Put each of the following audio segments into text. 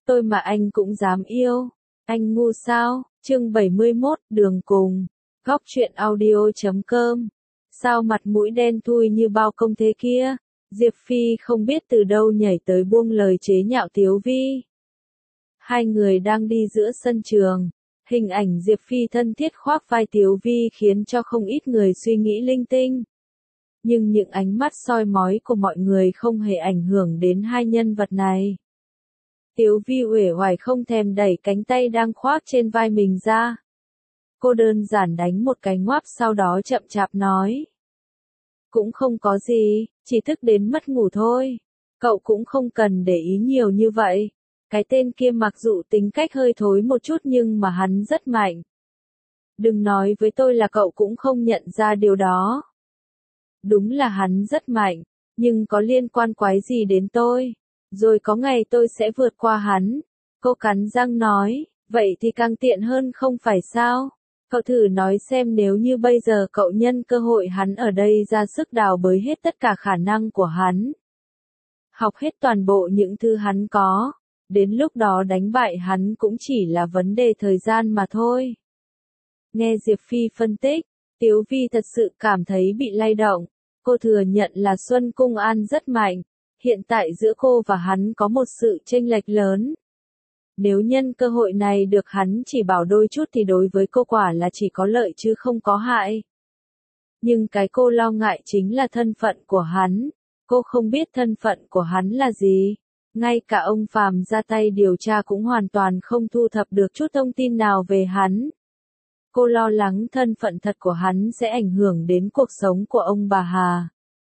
Tôi mà anh cũng dám yêu. Anh ngu sao? Chương 71, đường cùng. Góc truyện audio.com. Sao mặt mũi đen thui như bao công thế kia? Diệp Phi không biết từ đâu nhảy tới buông lời chế nhạo Tiếu Vi. Hai người đang đi giữa sân trường. Hình ảnh Diệp Phi thân thiết khoác vai Tiếu Vi khiến cho không ít người suy nghĩ linh tinh. Nhưng những ánh mắt soi mói của mọi người không hề ảnh hưởng đến hai nhân vật này. Tiếu Vi uể oải không thèm đẩy cánh tay đang khoác trên vai mình ra. Cô đơn giản đánh một cái ngoáp sau đó chậm chạp nói. Cũng không có gì, chỉ thức đến mất ngủ thôi. Cậu cũng không cần để ý nhiều như vậy. Cái tên kia mặc dù tính cách hơi thối một chút nhưng mà hắn rất mạnh. Đừng nói với tôi là cậu cũng không nhận ra điều đó. Đúng là hắn rất mạnh, nhưng có liên quan quái gì đến tôi? Rồi có ngày tôi sẽ vượt qua hắn. Cô cắn răng nói, vậy thì càng tiện hơn không phải sao? Cậu thử nói xem nếu như bây giờ cậu nhân cơ hội hắn ở đây ra sức đào bới hết tất cả khả năng của hắn. Học hết toàn bộ những thứ hắn có. Đến lúc đó đánh bại hắn cũng chỉ là vấn đề thời gian mà thôi. Nghe Diệp Phi phân tích, Tiếu Vi thật sự cảm thấy bị lay động. Cô thừa nhận là Xuân Cung An rất mạnh. Hiện tại giữa cô và hắn có một sự chênh lệch lớn. Nếu nhân cơ hội này được hắn chỉ bảo đôi chút thì đối với cô quả là chỉ có lợi chứ không có hại. Nhưng cái cô lo ngại chính là thân phận của hắn. Cô không biết thân phận của hắn là gì. Ngay cả ông Phàm ra tay điều tra cũng hoàn toàn không thu thập được chút thông tin nào về hắn. Cô lo lắng thân phận thật của hắn sẽ ảnh hưởng đến cuộc sống của ông bà Hà.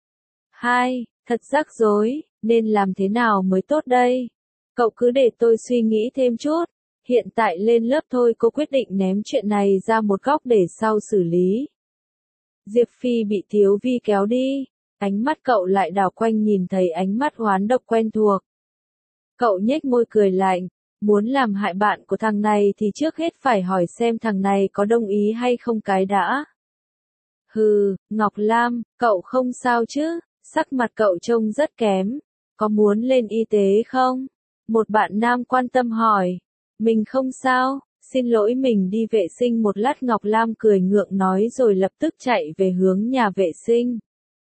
2. Thật rắc rối, nên làm thế nào mới tốt đây? Cậu cứ để tôi suy nghĩ thêm chút. Hiện tại lên lớp thôi, cô quyết định ném chuyện này ra một góc để sau xử lý. Diệp Phi bị Tiếu Vi kéo đi. Ánh mắt cậu lại đảo quanh nhìn thấy ánh mắt oán độc quen thuộc. Cậu nhếch môi cười lạnh. Muốn làm hại bạn của thằng này thì trước hết phải hỏi xem thằng này có đồng ý hay không cái đã. Hừ, Ngọc Lam, cậu không sao chứ? Sắc mặt cậu trông rất kém. Có muốn lên y tế không? Một bạn nam quan tâm hỏi. Mình không sao, xin lỗi mình đi vệ sinh một lát. Ngọc Lam cười ngượng nói rồi lập tức chạy về hướng nhà vệ sinh.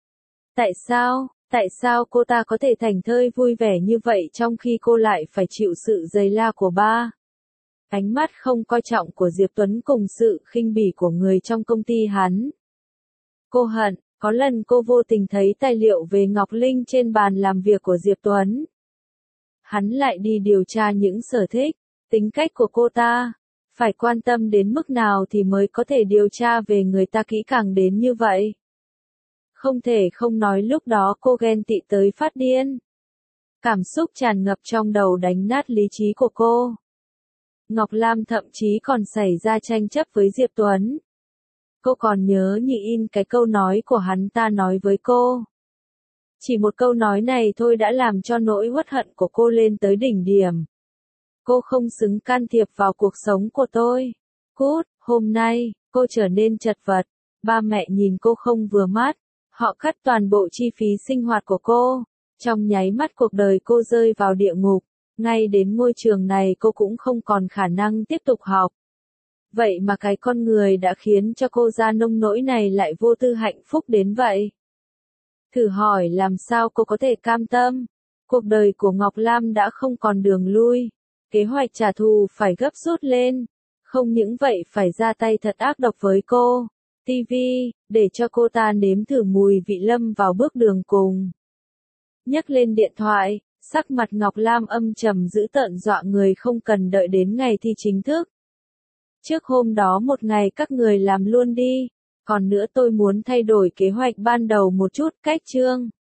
Tại sao cô ta có thể thảnh thơi vui vẻ như vậy trong khi cô lại phải chịu sự giày la của ba? Ánh mắt không coi trọng của Diệp Tuấn cùng sự khinh bỉ của người trong công ty hắn. Cô hận, có lần cô vô tình thấy tài liệu về Ngọc Linh trên bàn làm việc của Diệp Tuấn. Hắn lại đi điều tra những sở thích, tính cách của cô ta. Phải quan tâm đến mức nào thì mới có thể điều tra về người ta kỹ càng đến như vậy. Không thể không nói lúc đó cô ghen tị tới phát điên. Cảm xúc tràn ngập trong đầu đánh nát lý trí của cô. Ngọc Lam thậm chí còn xảy ra tranh chấp với Diệp Tuấn. Cô còn nhớ như in cái câu nói của hắn ta nói với cô. Chỉ một câu nói này thôi đã làm cho nỗi uất hận của cô lên tới đỉnh điểm. Cô không xứng can thiệp vào cuộc sống của tôi. Cút, hôm nay, cô trở nên chật vật. Ba mẹ nhìn cô không vừa mắt. Họ cắt toàn bộ chi phí sinh hoạt của cô. Trong nháy mắt cuộc đời cô rơi vào địa ngục. Ngay đến ngôi trường này cô cũng không còn khả năng tiếp tục học. Vậy mà cái con người đã khiến cho cô ra nông nỗi này lại vô tư hạnh phúc đến vậy. Thử hỏi làm sao cô có thể cam tâm. Cuộc đời của Ngọc Lam đã không còn đường lui. Kế hoạch trả thù phải gấp rút lên. Không những vậy phải ra tay thật ác độc với cô. TV, để cho cô ta nếm thử mùi vị lâm vào bước đường cùng. Nhấc lên điện thoại, sắc mặt Ngọc Lam âm trầm dữ tợn dọa người không cần đợi đến ngày thi chính thức. Trước hôm đó một ngày các người làm luôn đi. Còn nữa tôi muốn thay đổi kế hoạch ban đầu một chút. Cách chương.